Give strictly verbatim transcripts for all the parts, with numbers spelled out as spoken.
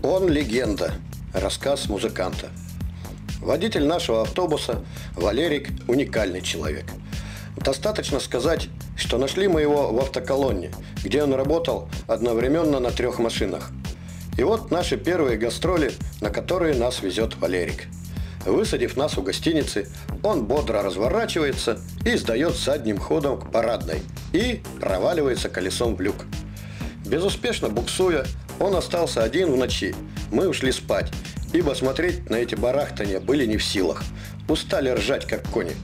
Он легенда. Рассказ музыканта. Водитель нашего автобуса Валерик – уникальный человек. Достаточно сказать, что нашли мы его в автоколонне, где он работал одновременно на трех машинах. И вот наши первые гастроли, на которые нас везет Валерик. Высадив нас у гостиницы, он бодро разворачивается и сдает задним ходом к парадной и проваливается колесом в люк. Безуспешно буксуя, он остался один в ночи. Мы ушли спать, ибо смотреть на эти барахтания были не в силах. Устали ржать, как кони.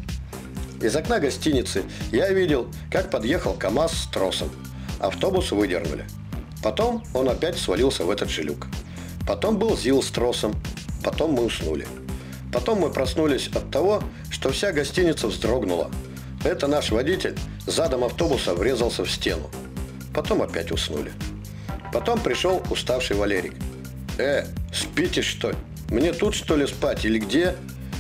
Из окна гостиницы я видел, как подъехал КамАЗ с тросом. Автобус выдернули. Потом он опять свалился в этот же люк. Потом был ЗИЛ с тросом. Потом мы уснули. Потом мы проснулись от того, что вся гостиница вздрогнула. Это наш водитель задом автобуса врезался в стену. Потом опять уснули. Потом пришел уставший Валерик. «Э, спите, что ли? Мне тут, что ли, спать или где?»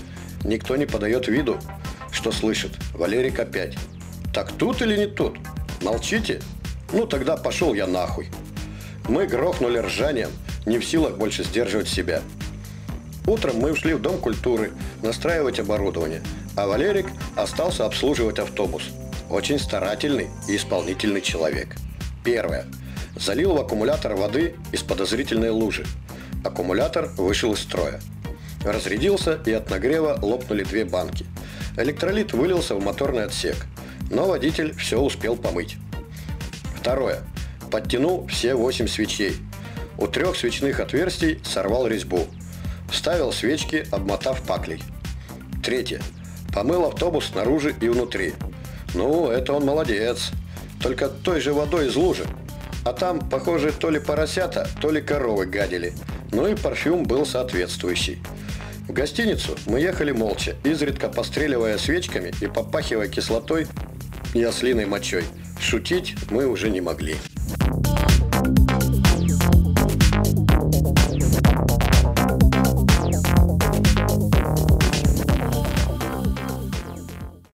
Никто не подает виду, что слышит. Валерик опять. «Так тут или не тут? Молчите? Ну тогда пошел я нахуй». Мы грохнули ржанием, не в силах больше сдерживать себя. Утром мы ушли в Дом культуры настраивать оборудование, а Валерик остался обслуживать автобус. Очень старательный и исполнительный человек. Первое. Залил в аккумулятор воды из подозрительной лужи. Аккумулятор вышел из строя. Разрядился, и от нагрева лопнули две банки. Электролит вылился в моторный отсек, но водитель все успел помыть. Второе. Подтянул все восемь свечей. У трех свечных отверстий сорвал резьбу. Вставил свечки, обмотав паклей. Третье. Помыл автобус снаружи и внутри. Ну, это он молодец. Только той же водой из лужи. А там, похоже, то ли поросята, то ли коровы гадили. Ну и парфюм был соответствующий. В гостиницу мы ехали молча, изредка постреливая свечками и попахивая кислотой и ослиной мочой. Шутить мы уже не могли.